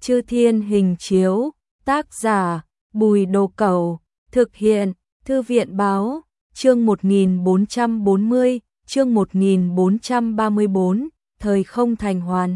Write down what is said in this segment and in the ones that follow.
Chư Thiên Hình Chiếu, tác giả Bùi Đồ Cẩu, thực hiện Thư viện Báo, chương 1440, chương 1434, thời không thành hoàn.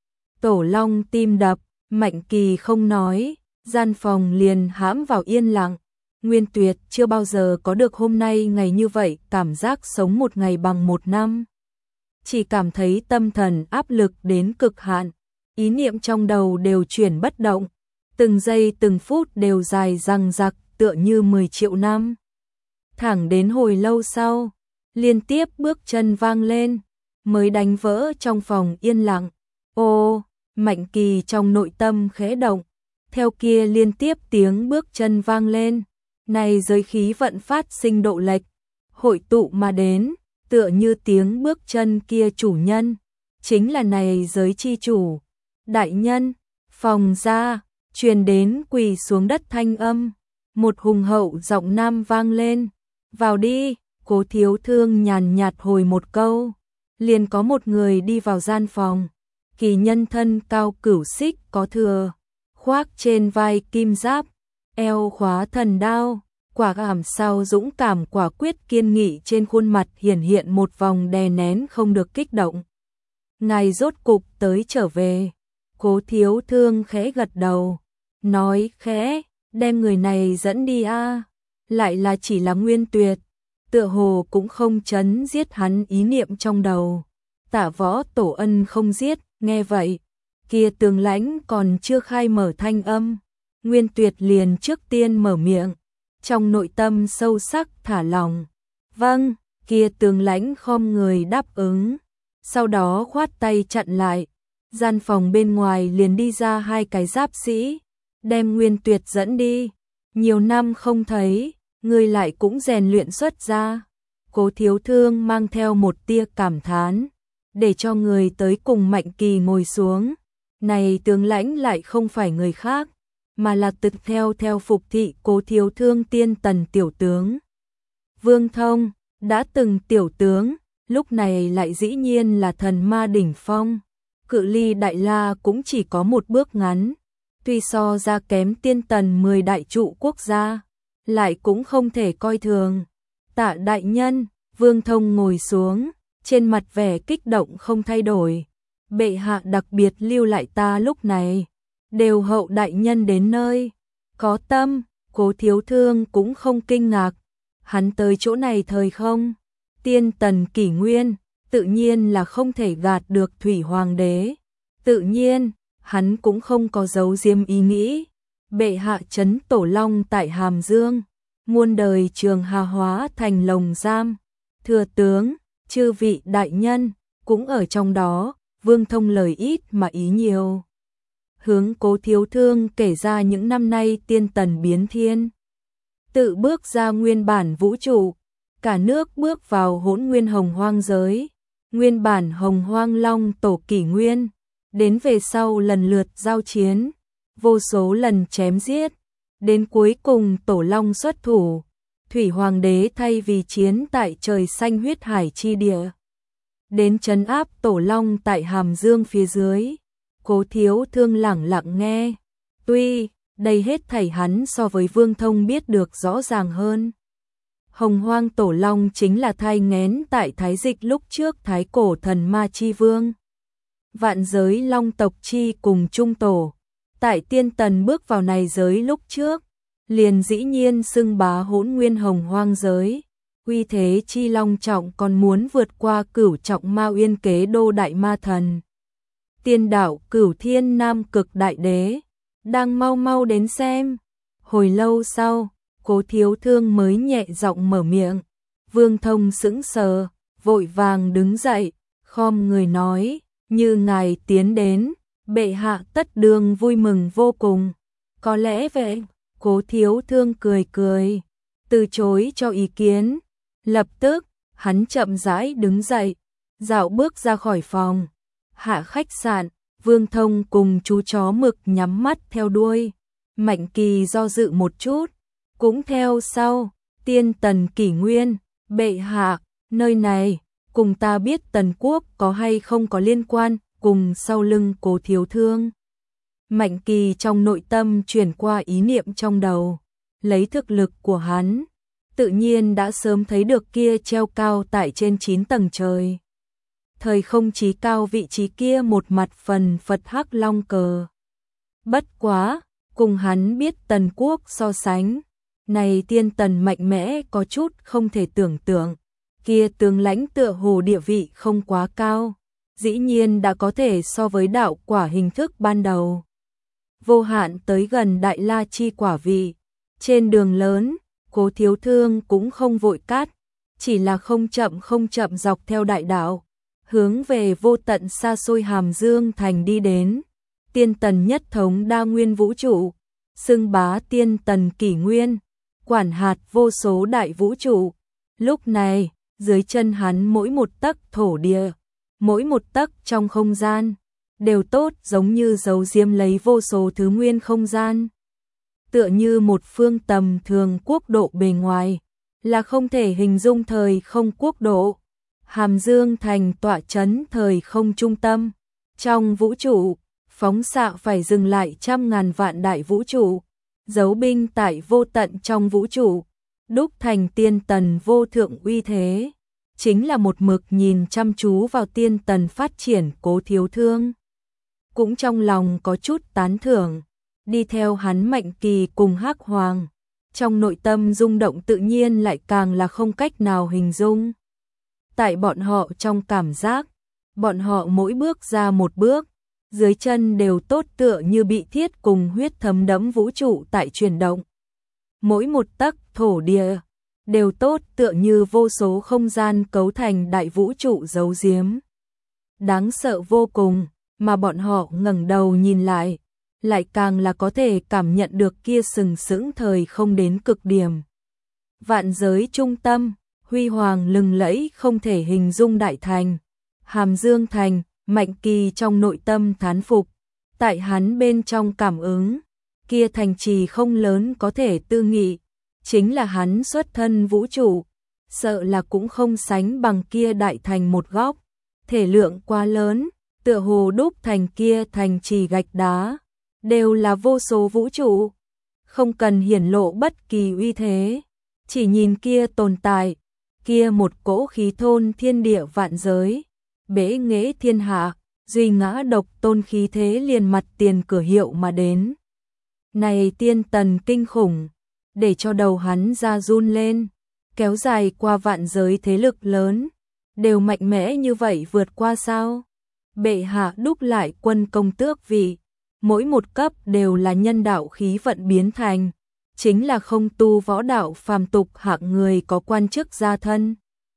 Tổ Long tim đập, Mạnh Kỳ không nói, gian phòng liền hãm vào yên lặng. Nguyên Tuyệt chưa bao giờ có được hôm nay ngày như vậy, cảm giác sống một ngày bằng một năm. Chỉ cảm thấy tâm thần áp lực đến cực hạn, ý niệm trong đầu đều chuyển bất động, từng giây từng phút đều dài dằng dặc tựa như 10 triệu năm. Thẳng đến hồi lâu sau, liên tiếp bước chân vang lên, mới đánh vỡ trong phòng yên lặng. Ô, Mạnh Kỳ trong nội tâm khẽ động, theo kia liên tiếp tiếng bước chân vang lên, này giới khí vận phát sinh độ lệch, hội tụ mà đến, tựa như tiếng bước chân kia chủ nhân, chính là này giới chi chủ. Đại nhân, phòng ra, truyền đến quỳ xuống đất thanh âm, một hùng hậu giọng nam vang lên, vào đi. Cố Thiếu Thương nhàn nhạt hồi một câu, liền có một người đi vào gian phòng, kỳ nhân thân cao cửu xích có thừa, khoác trên vai kim giáp, eo khóa thần đao, quả cảm sau dũng cảm quả quyết kiên nghị trên khuôn mặt hiển hiện một vòng đè nén không được kích động. Ngài rốt cục tới trở về. Cố Thiếu Thương khẽ gật đầu, nói khẽ, đem người này dẫn đi a. Lại là chỉ là Nguyên Tuyệt, tựa hồ cũng không chấn giết hắn ý niệm trong đầu. Tả Võ Tổ Ân không giết, nghe vậy, kia Tường Lãnh còn chưa khai mở thanh âm, Nguyên Tuyệt liền trước tiên mở miệng, trong nội tâm sâu sắc thả lòng. Vâng, kia Tường Lãnh khom người đáp ứng, sau đó khoát tay chặn lại. Gian phòng bên ngoài liền đi ra hai cái giáp sĩ, đem Nguyên Tuyệt dẫn đi. Nhiều năm không thấy, người lại cũng rèn luyện xuất ra. Cố Thiếu Thương mang theo một tia cảm thán, để cho người tới cùng Mạnh Kỳ ngồi xuống. Này Tướng Lãnh lại không phải người khác, mà là tự theo phục thị Cố Thiếu Thương tiên tần tiểu tướng. Vương Thông, đã từng tiểu tướng, lúc này lại dĩ nhiên là thần ma đỉnh phong. Cự ly Đại La cũng chỉ có một bước ngắn, tuy so ra kém tiên tần 10 đại trụ quốc gia, lại cũng không thể coi thường. Tạ đại nhân, Vương Thông ngồi xuống, trên mặt vẻ kích động không thay đổi. Bệ hạ đặc biệt lưu lại ta lúc này, đều hậu đại nhân đến nơi. Có tâm, Cố Thiếu Thương cũng không kinh ngạc, hắn tới chỗ này thời không. Tiên tần kỷ nguyên, tự nhiên là không thể gạt được Thủy Hoàng đế. Tự nhiên, hắn cũng không có giấu giếm ý nghĩ. Bệ hạ trấn Tổ Long tại Hàm Dương, muôn đời Trường Hà hóa thành lồng giam. Thừa tướng, chư vị đại nhân, cũng ở trong đó. Vương Thông lời ít mà ý nhiều, hướng Cố Thiếu Thương kể ra những năm nay tiên tần biến thiên, tự bước ra nguyên bản vũ trụ, cả nước bước vào hỗn nguyên hồng hoang giới. Nguyên bản hồng hoang long tổ kỷ nguyên, đến về sau lần lượt giao chiến, vô số lần chém giết, đến cuối cùng Tổ Long xuất thủ, Thủy Hoàng đế thay vì chiến tại trời xanh huyết hải chi địa, đến trấn áp Tổ Long tại Hàm Dương phía dưới. Cố Thiếu Thương lẳng lặng nghe, tuy đây hết thảy hắn so với Vương Thông biết được rõ ràng hơn. Hồng hoang Tổ Long chính là thai nghén tại Thái Dịch lúc trước Thái Cổ Thần Ma Chi Vương. Vạn giới Long tộc chi cùng Trung Tổ, tại tiên tần bước vào này giới lúc trước, liền dĩ nhiên xưng bá hỗn nguyên hồng hoang giới. Uy thế chi long trọng còn muốn vượt qua cửu trọng ma uyên kế đô đại ma thần. Tiên đạo Cửu Thiên Nam Cực Đại Đế, đang mau mau đến xem. Hồi lâu sau, Cố Thiếu Thương mới nhẹ giọng mở miệng. Vương Thông sững sờ, vội vàng đứng dậy, khom người nói, như ngài tiến đến, bệ hạ tất đường vui mừng vô cùng. Có lẽ vậy. Cố Thiếu Thương cười cười, từ chối cho ý kiến. Lập tức, hắn chậm rãi đứng dậy, dạo bước ra khỏi phòng. Hạ khách sạn, Vương Thông cùng chú chó mực nhắm mắt theo đuôi. Mạnh Kỳ do dự một chút, cũng theo sau. Tiên tần kỷ nguyên, bệ hạ, nơi này, cùng ta biết Tần Quốc có hay không có liên quan, cùng sau lưng Cố Thiếu Thương. Mạnh Kỳ trong nội tâm chuyển qua ý niệm trong đầu, lấy thực lực của hắn, tự nhiên đã sớm thấy được kia treo cao tại trên 9 tầng trời. Thời không chí cao vị trí kia một mặt phần Phật Hắc Long cờ. Bất quá, cùng hắn biết Tần Quốc so sánh, này tiên tần mạnh mẽ có chút không thể tưởng tượng, kia tướng lãnh tựa hồ địa vị không quá cao, dĩ nhiên đã có thể so với đạo quả hình thức ban đầu. Vô hạn tới gần Đại La Chi quả vị, trên đường lớn, Cố Thiếu Thương cũng không vội cát, chỉ là không chậm dọc theo đại đạo, hướng về vô tận xa xôi Hàm Dương thành đi đến. Tiên tần nhất thống đa nguyên vũ trụ, xưng bá tiên tần kỷ nguyên, quản hạt vô số đại vũ trụ. Lúc này, dưới chân hắn mỗi một tấc thổ địa, mỗi một tấc trong không gian, đều tốt giống như giấu giếm lấy vô số thứ nguyên không gian. Tựa như một phương tầm thường quốc độ bề ngoài, là không thể hình dung thời không quốc độ. Hàm Dương thành tọa trấn thời không trung tâm, trong vũ trụ, phóng xạ phải dừng lại trăm ngàn vạn đại vũ trụ, giấu binh tại vô tận trong vũ trụ, đúc thành tiên tần vô thượng uy thế, chính là một mực nhìn chăm chú vào tiên tần phát triển Cố Thiếu Thương. Cũng trong lòng có chút tán thưởng, đi theo hắn Mạnh Kỳ cùng Hắc Hoàng, trong nội tâm rung động tự nhiên lại càng là không cách nào hình dung. Tại bọn họ trong cảm giác, bọn họ mỗi bước ra một bước, dưới chân đều tốt tựa như bị thiết cùng huyết thấm đẫm vũ trụ tại chuyển động. Mỗi một tấc thổ địa đều tốt tựa như vô số không gian cấu thành đại vũ trụ giấu giếm. Đáng sợ vô cùng, mà bọn họ ngẩng đầu nhìn lại càng là có thể cảm nhận được kia sừng sững thời không đến cực điểm. Vạn giới trung tâm, huy hoàng lừng lẫy không thể hình dung đại thành, Hàm Dương thành. Mạnh Kỳ trong nội tâm thán phục, tại hắn bên trong cảm ứng, kia thành trì không lớn có thể tư nghị, chính là hắn xuất thân vũ trụ, sợ là cũng không sánh bằng kia đại thành một góc, thể lượng quá lớn, tựa hồ đúc thành kia thành trì gạch đá, đều là vô số vũ trụ, không cần hiển lộ bất kỳ uy thế, chỉ nhìn kia tồn tại, kia một cỗ khí thôn thiên địa vạn giới. Bế nghệ thiên hạ, duy ngã độc tôn khí thế liền mặt tiền cửa hiệu mà đến. Này tiên tần kinh khủng, để cho đầu hắn ra run lên, kéo dài qua vạn giới thế lực lớn, đều mạnh mẽ như vậy vượt qua sao? Bệ hạ đúc lại quân công tước vị, mỗi một cấp đều là nhân đạo khí vận biến thành, chính là không tu võ đạo phàm tục hạng người có quan chức gia thân.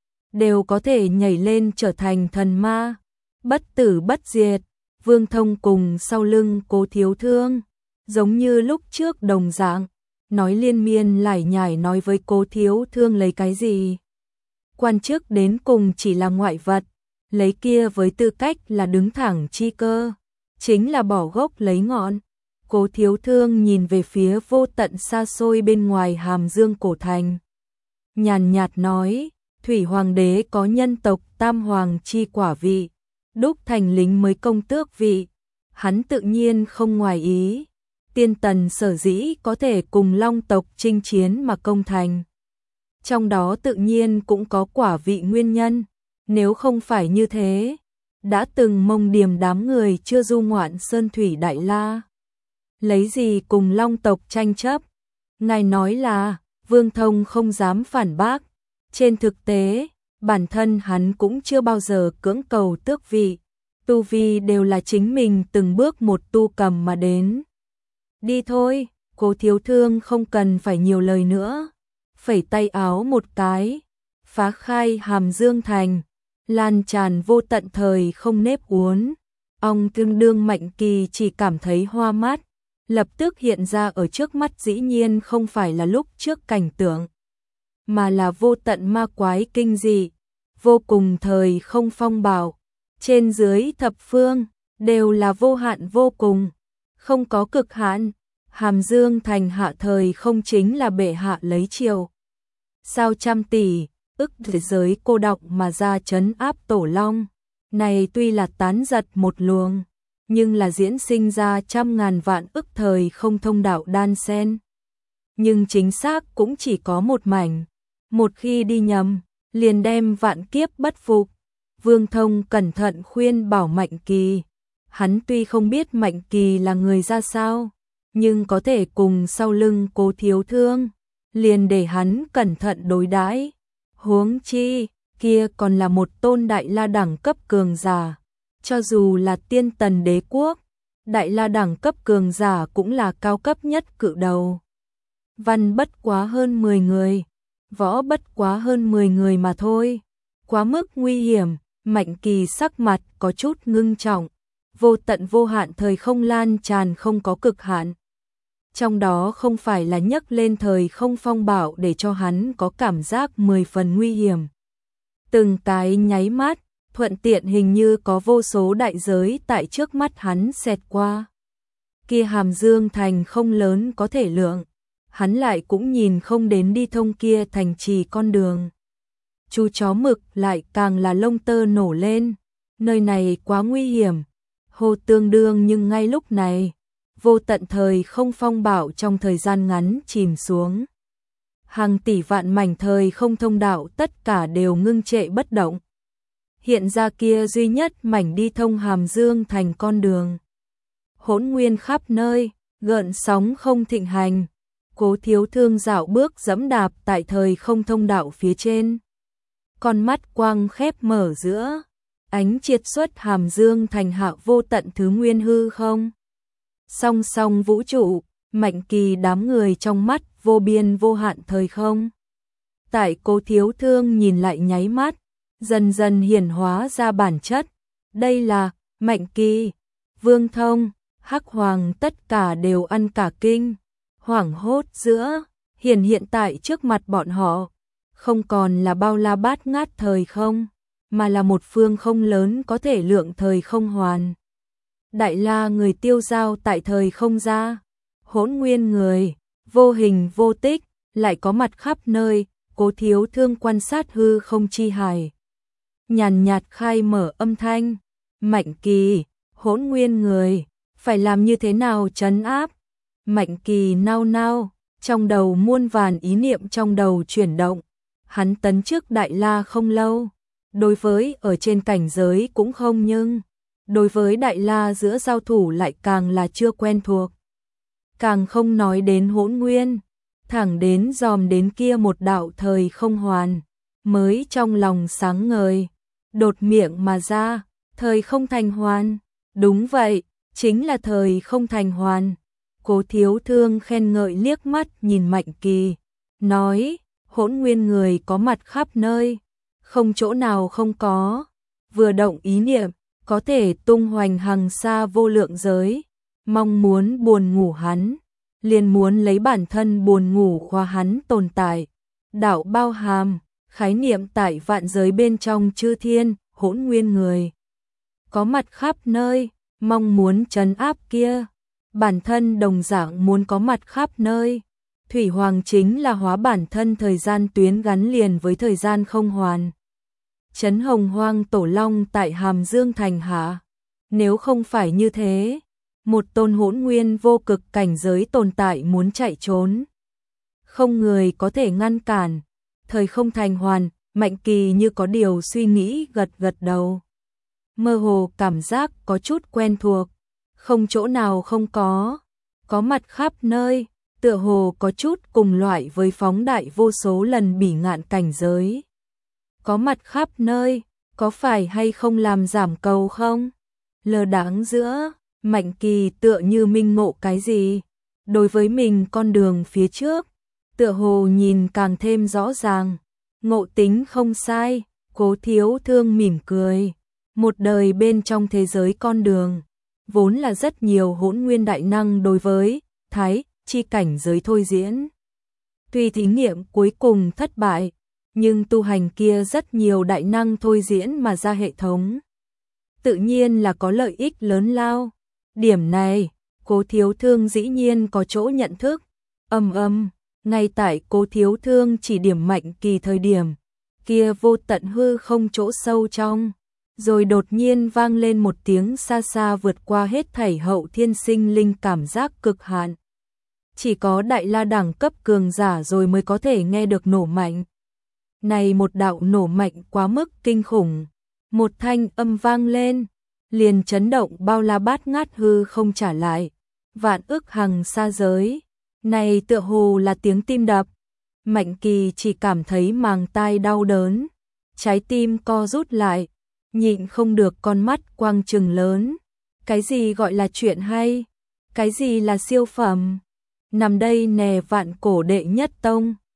Đều có thể nhảy lên trở thành thần ma, bất tử bất diệt. Vương Thông cùng sau lưng Cố Thiếu Thương, giống như lúc trước đồng dạng, nói liên miên lải nhải nói với Cố Thiếu Thương lấy cái gì. Quan chức đến cùng chỉ là ngoại vật, lấy kia với tư cách là đứng thẳng chi cơ, chính là bỏ gốc lấy ngọn. Cố Thiếu Thương nhìn về phía vô tận xa xôi bên ngoài Hàm Dương cổ thành, nhàn nhạt nói. Thủy Hoàng đế có nhân tộc Tam Hoàng chi quả vị, đúc thành lính mới công tước vị, hắn tự nhiên không ngoài ý. Tiên tần sở dĩ có thể cùng Long tộc chinh chiến mà công thành, trong đó tự nhiên cũng có quả vị nguyên nhân, nếu không phải như thế, đã từng mông điểm đám người chưa du ngoạn Sơn Thủy Đại La. Lấy gì cùng Long tộc tranh chấp? Ngài nói là, Vương Thông không dám phản bác. Trên thực tế, bản thân hắn cũng chưa bao giờ cưỡng cầu tước vị, tu vi đều là chính mình từng bước một tu cầm mà đến. Đi thôi, Cố Thiếu Thương không cần phải nhiều lời nữa, phẩy tay áo một cái, phá khai Hàm Dương thành, lan tràn vô tận thời không nếp uốn. Ông tương đương Mạnh Kỳ chỉ cảm thấy hoa mắt, lập tức hiện ra ở trước mắt dĩ nhiên không phải là lúc trước cảnh tượng, mà là vô tận ma quái kinh dị, vô cùng thời không phong bạo, trên dưới thập phương, đều là vô hạn vô cùng, không có cực hạn. Hàm Dương thành hạ thời không chính là bệ hạ lấy chiều. Sao trăm tỷ, ức thế giới cô đọng mà ra trấn áp Tổ Long, này tuy là tán giật một luồng, nhưng là diễn sinh ra trăm ngàn vạn ức thời không thông đạo đan xen. Nhưng chính xác cũng chỉ có một mảnh, một khi đi nhầm, liền đem vạn kiếp bất phục. Vương Thông cẩn thận khuyên bảo Mạnh Kỳ, hắn tuy không biết Mạnh Kỳ là người ra sao, nhưng có thể cùng sau lưng Cố Thiếu Thương, liền để hắn cẩn thận đối đãi. Huống chi, kia còn là một tôn Đại La đẳng cấp cường giả, cho dù là Tiên Tần Đế quốc, Đại La đẳng cấp cường giả cũng là cao cấp nhất cự đầu. Văn bất quá hơn 10 người, võ bất quá hơn 10 người mà thôi, quá mức nguy hiểm. Mạnh Kỳ sắc mặt có chút ngưng trọng, vô tận vô hạn thời không lan tràn không có cực hạn. Trong đó không phải là nhấc lên thời không phong bạo để cho hắn có cảm giác 10 phần nguy hiểm. Từng cái nháy mắt, thuận tiện hình như có vô số đại giới tại trước mắt hắn xẹt qua. Kia Hàm Dương thành không lớn có thể lượng, hắn lại cũng nhìn không đến đi thông kia thành trì con đường. Chú chó mực lại càng là lông tơ nổ lên, nơi này quá nguy hiểm. Hồ tương đương nhưng ngay lúc này, vô tận thời không phong bạo trong thời gian ngắn chìm xuống. Hàng tỷ vạn mảnh thời không thông đạo tất cả đều ngưng trệ bất động. Hiện ra kia duy nhất mảnh đi thông Hàm Dương thành con đường. Hỗn nguyên khắp nơi, gợn sóng không thịnh hành. Cố Thiếu Thương dạo bước dẫm đạp tại thời không thông đạo phía trên. Con mắt quang khép mở giữa, ánh triệt xuất Hàm Dương thành hạ vô tận thứ nguyên hư không. Song song vũ trụ, Mạnh Kỳ đám người trong mắt vô biên vô hạn thời không. Tại Cố Thiếu Thương nhìn lại nháy mắt, dần dần hiển hóa ra bản chất. Đây là Mạnh Kỳ, Vương Thông, Hắc Hoàng tất cả đều ăn cả kinh. Hoảng hốt giữa, hiện tại trước mặt bọn họ, không còn là bao la bát ngát thời không, mà là một phương không lớn có thể lượng thời không hoàn. Đại La người tiêu giao tại thời không ra, hỗn nguyên người, vô hình vô tích, lại có mặt khắp nơi. Cố Thiếu Thương quan sát hư không chi hài, nhàn nhạt khai mở âm thanh. Mạnh Kỳ, hỗn nguyên người, phải làm như thế nào trấn áp? Mạnh Kỳ nao nao, trong đầu muôn vàn ý niệm trong đầu chuyển động. Hắn tấn chức Đại La không lâu, đối với ở trên cảnh giới cũng không, nhưng đối với Đại La giữa giao thủ lại càng là chưa quen thuộc. Càng không nói đến hỗn nguyên, thẳng đến dòm đến kia một đạo thời không hoàn, mới trong lòng sáng ngời, đột miệng mà ra, thời không thành hoàn. Đúng vậy, chính là thời không thành hoàn. Cố Thiếu Thương khen ngợi liếc mắt nhìn Mạnh Kỳ, nói, hỗn nguyên người có mặt khắp nơi, không chỗ nào không có. Vừa động ý niệm, có thể tung hoành hằng xa vô lượng giới. Mong muốn buồn ngủ hắn, liền muốn lấy bản thân buồn ngủ khóa hắn tồn tại. Đạo bao hàm, khái niệm tại vạn giới bên trong chư thiên, hỗn nguyên người có mặt khắp nơi, mong muốn trấn áp kia, bản thân đồng dạng muốn có mặt khắp nơi. Thủy Hoàng chính là hóa bản thân thời gian tuyến gắn liền với thời gian không hoàn. Trấn Hồng Hoang Tổ Long tại Hàm Dương thành hạ. Nếu không phải như thế, một tôn hỗn nguyên vô cực cảnh giới tồn tại muốn chạy trốn, không người có thể ngăn cản. Thời không thành hoàn, Mạnh Kỳ như có điều suy nghĩ gật gật đầu. Mơ hồ cảm giác có chút quen thuộc, không chỗ nào không có mặt khắp nơi, tựa hồ có chút cùng loại với phóng đại vô số lần bỉ ngạn cảnh giới. Có mặt khắp nơi, có phải hay không làm giảm cầu không? Lờ đáng giữa, Mạnh Kỳ tựa như minh ngộ cái gì. Đối với mình con đường phía trước, tựa hồ nhìn càng thêm rõ ràng. Ngộ tính không sai, Cố Thiếu Thương mỉm cười. Một đời bên trong thế giới con đường, vốn là rất nhiều hỗn nguyên đại năng đối với thái chi cảnh giới thôi diễn. Tuy thí nghiệm cuối cùng thất bại, nhưng tu hành kia rất nhiều đại năng thôi diễn mà ra hệ thống, tự nhiên là có lợi ích lớn lao. Điểm này, Cố Thiếu Thương dĩ nhiên có chỗ nhận thức. Ngay tại Cố Thiếu Thương chỉ điểm Mạnh Kỳ thời điểm, kia vô tận hư không chỗ sâu trong, rồi đột nhiên vang lên một tiếng xa xa vượt qua hết thảy hậu thiên sinh linh cảm giác cực hạn. Chỉ có đại la đẳng cấp cường giả rồi mới có thể nghe được nổ mạnh. Này một đạo nổ mạnh quá mức kinh khủng. Một thanh âm vang lên, liền chấn động bao la bát ngát hư không trả lại. Vạn ức hằng xa giới. Này tựa hồ là tiếng tim đập. Mạnh Kỳ chỉ cảm thấy màng tai đau đớn. Trái tim co rút lại. Nhịn không được con mắt quang trừng lớn. Cái gì gọi là chuyện hay? Cái gì là siêu phẩm? Nằm đây nè vạn cổ đệ nhất tông.